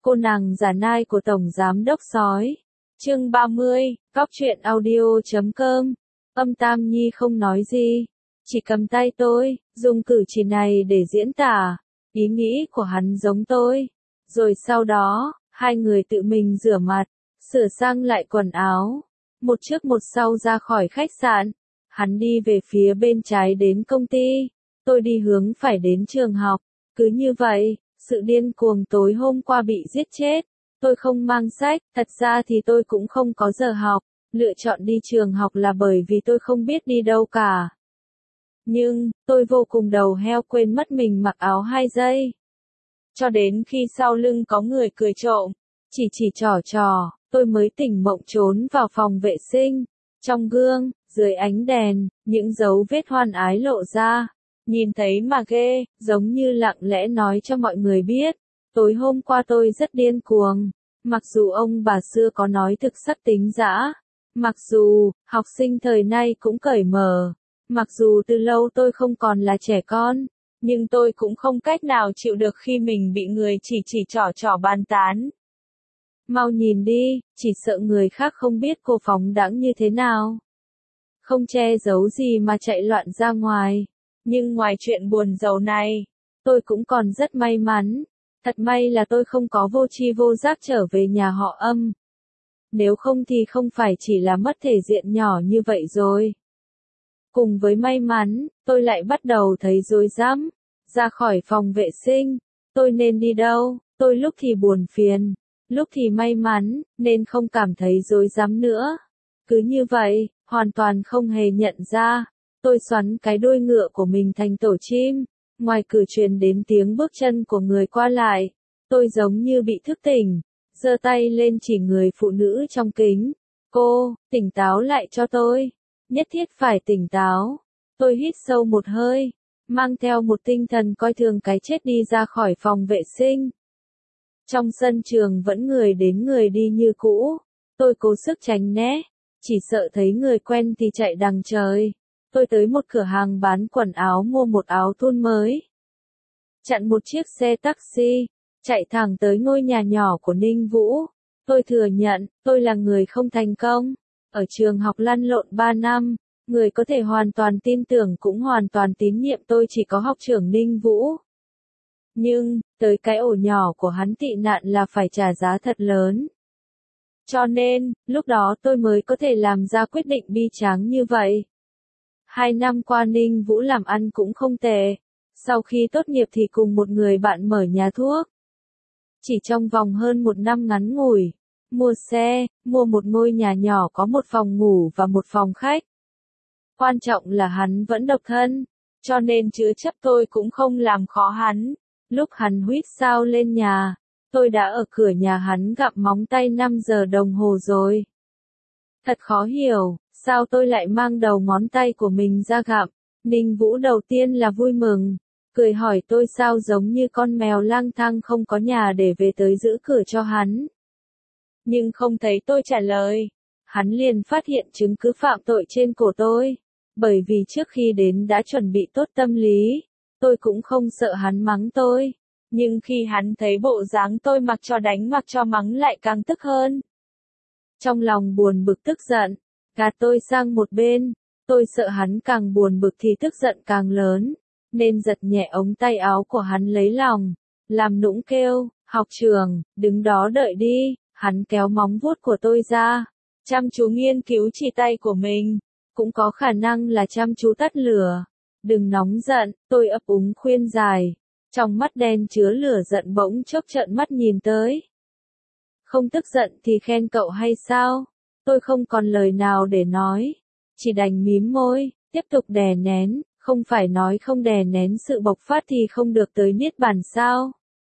Cô nàng giả nai của Tổng Giám Đốc Sói. Chương 30, Góc truyện audio.com. Âm Tam Nhi không nói gì, chỉ cầm tay tôi, dùng cử chỉ này để diễn tả ý nghĩ của hắn giống tôi. Rồi sau đó, hai người tự mình rửa mặt, sửa sang lại quần áo, một trước một sau ra khỏi khách sạn. Hắn đi về phía bên trái đến công ty, tôi đi hướng phải đến trường học. Cứ như vậy, sự điên cuồng tối hôm qua bị giết chết. Tôi không mang sách, thật ra thì tôi cũng không có giờ học. Lựa chọn đi trường học là bởi vì tôi không biết đi đâu cả. Nhưng, tôi vô cùng đầu heo quên mất mình mặc áo 2 giây. Cho đến khi sau lưng có người cười trộm, chỉ trò, tôi mới tỉnh mộng trốn vào phòng vệ sinh. Trong gương, dưới ánh đèn, những dấu vết hoan ái lộ ra. Nhìn thấy mà ghê, giống như lặng lẽ nói cho mọi người biết. Tối hôm qua tôi rất điên cuồng. Mặc dù ông bà xưa có nói thực sắc tính dã. Mặc dù, học sinh thời nay cũng cởi mở. Mặc dù từ lâu tôi không còn là trẻ con. Nhưng tôi cũng không cách nào chịu được khi mình bị người chỉ trò bàn tán. Mau nhìn đi, chỉ sợ người khác không biết cô phóng đãng như thế nào. Không che giấu gì mà chạy loạn ra ngoài. Nhưng ngoài chuyện buồn rầu này, tôi cũng còn rất may mắn. Thật may là tôi không có vô tri vô giác trở về nhà họ Âm. Nếu không thì không phải chỉ là mất thể diện nhỏ như vậy rồi. Cùng với may mắn, tôi lại bắt đầu thấy rối rắm. Ra khỏi phòng vệ sinh, tôi nên đi đâu? Tôi lúc thì buồn phiền, lúc thì may mắn, nên không cảm thấy rối rắm nữa. Cứ như vậy, hoàn toàn không hề nhận ra. Tôi xoắn cái đuôi ngựa của mình thành tổ chim. Ngoài cửa truyền đến tiếng bước chân của người qua lại. Tôi giống như bị thức tỉnh, giơ tay lên chỉ người phụ nữ trong kính. Cô, tỉnh táo lại cho tôi. Nhất thiết phải tỉnh táo. Tôi hít sâu một hơi, mang theo một tinh thần coi thường cái chết đi ra khỏi phòng vệ sinh. Trong sân trường vẫn người đến người đi như cũ. Tôi cố sức tránh né, chỉ sợ thấy người quen thì chạy đằng trời. Tôi tới một cửa hàng bán quần áo mua một áo thun mới. Chặn một chiếc xe taxi, chạy thẳng tới ngôi nhà nhỏ của Ninh Vũ. Tôi thừa nhận, tôi là người không thành công. Ở trường học lăn lộn 3 năm, người có thể hoàn toàn tin tưởng cũng hoàn toàn tín nhiệm tôi chỉ có học trưởng Ninh Vũ. Nhưng, tới cái ổ nhỏ của hắn tị nạn là phải trả giá thật lớn. Cho nên, lúc đó tôi mới có thể làm ra quyết định bi tráng như vậy. 2 năm qua Ninh Vũ làm ăn cũng không tệ. Sau khi tốt nghiệp thì cùng một người bạn mở nhà thuốc. Chỉ trong vòng hơn 1 năm ngắn ngủi, mua xe, mua một ngôi nhà nhỏ có một phòng ngủ và một phòng khách. Quan trọng là hắn vẫn độc thân, cho nên chứa chấp tôi cũng không làm khó hắn. Lúc hắn huýt sáo lên nhà, tôi đã ở cửa nhà hắn gặm móng tay 5 giờ đồng hồ rồi. Thật khó hiểu, sao tôi lại mang đầu ngón tay của mình ra gặm. Ninh Vũ đầu tiên là vui mừng, cười hỏi tôi sao giống như con mèo lang thang không có nhà để về tới giữ cửa cho hắn. Nhưng không thấy tôi trả lời, hắn liền phát hiện chứng cứ phạm tội trên cổ tôi. Bởi vì trước khi đến đã chuẩn bị tốt tâm lý, tôi cũng không sợ hắn mắng tôi. Nhưng khi hắn thấy bộ dáng tôi mặc cho đánh mặc cho mắng lại càng tức hơn. Trong lòng buồn bực tức giận, gạt tôi sang một bên. Tôi sợ hắn càng buồn bực thì tức giận càng lớn, nên giật nhẹ ống tay áo của hắn lấy lòng, làm nũng kêu, học trưởng, đứng đó đợi đi. Hắn kéo móng vuốt của tôi ra, chăm chú nghiên cứu chỉ tay của mình, cũng có khả năng là chăm chú tắt lửa. Đừng nóng giận, tôi ấp úng khuyên giải, trong mắt đen chứa lửa giận bỗng chốc trợn mắt nhìn tới. Không tức giận thì khen cậu hay sao? Tôi không còn lời nào để nói, chỉ đành mím môi, tiếp tục đè nén, không phải nói không đè nén sự bộc phát thì không được tới niết bàn sao?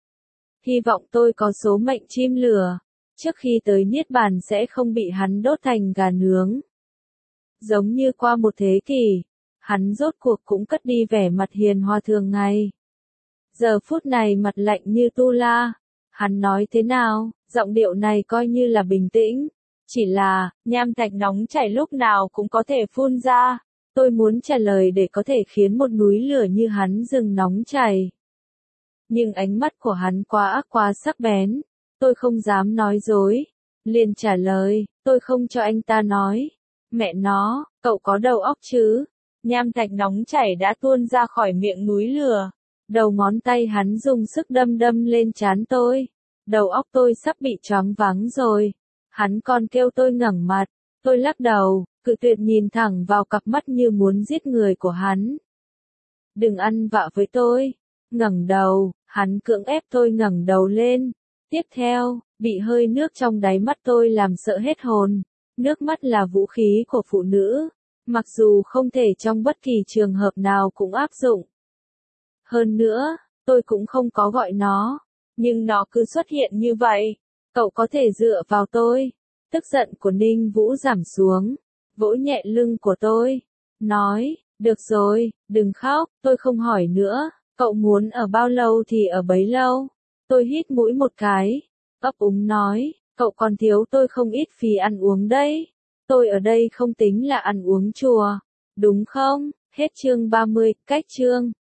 Hy vọng tôi có số mệnh chim lửa, trước khi tới niết bàn sẽ không bị hắn đốt thành gà nướng. Giống như qua một thế kỷ, hắn rốt cuộc cũng cất đi vẻ mặt hiền hòa thường ngày. Giờ phút này mặt lạnh như tu la. Hắn nói thế nào, giọng điệu này coi như là bình tĩnh. Chỉ là, nham thạch nóng chảy lúc nào cũng có thể phun ra. Tôi muốn trả lời để có thể khiến một núi lửa như hắn dừng nóng chảy. Nhưng ánh mắt của hắn quá ác quá sắc bén. Tôi không dám nói dối. Liền trả lời, tôi không cho anh ta nói. Mẹ nó, cậu có đầu óc chứ? Nham thạch nóng chảy đã tuôn ra khỏi miệng núi lửa. Đầu ngón tay hắn dùng sức đâm đâm lên trán tôi. Đầu óc tôi sắp bị choáng váng rồi. Hắn còn kêu tôi ngẩng mặt. Tôi lắc đầu, cự tuyệt nhìn thẳng vào cặp mắt như muốn giết người của hắn. Đừng ăn vạ với tôi. Ngẩng đầu, hắn cưỡng ép tôi ngẩng đầu lên. Tiếp theo, bị hơi nước trong đáy mắt tôi làm sợ hết hồn. Nước mắt là vũ khí của phụ nữ, mặc dù không thể trong bất kỳ trường hợp nào cũng áp dụng. Hơn nữa, tôi cũng không có gọi nó, nhưng nó cứ xuất hiện như vậy. Cậu có thể dựa vào tôi. Tức giận của Ninh Vũ giảm xuống, vỗ nhẹ lưng của tôi, nói, được rồi, đừng khóc, tôi không hỏi nữa, cậu muốn ở bao lâu thì ở bấy lâu. Tôi hít mũi một cái, ấp úng nói, cậu còn thiếu tôi không ít phí ăn uống đấy. Tôi ở đây không tính là ăn uống chùa, đúng không? Hết chương 30, cách chương.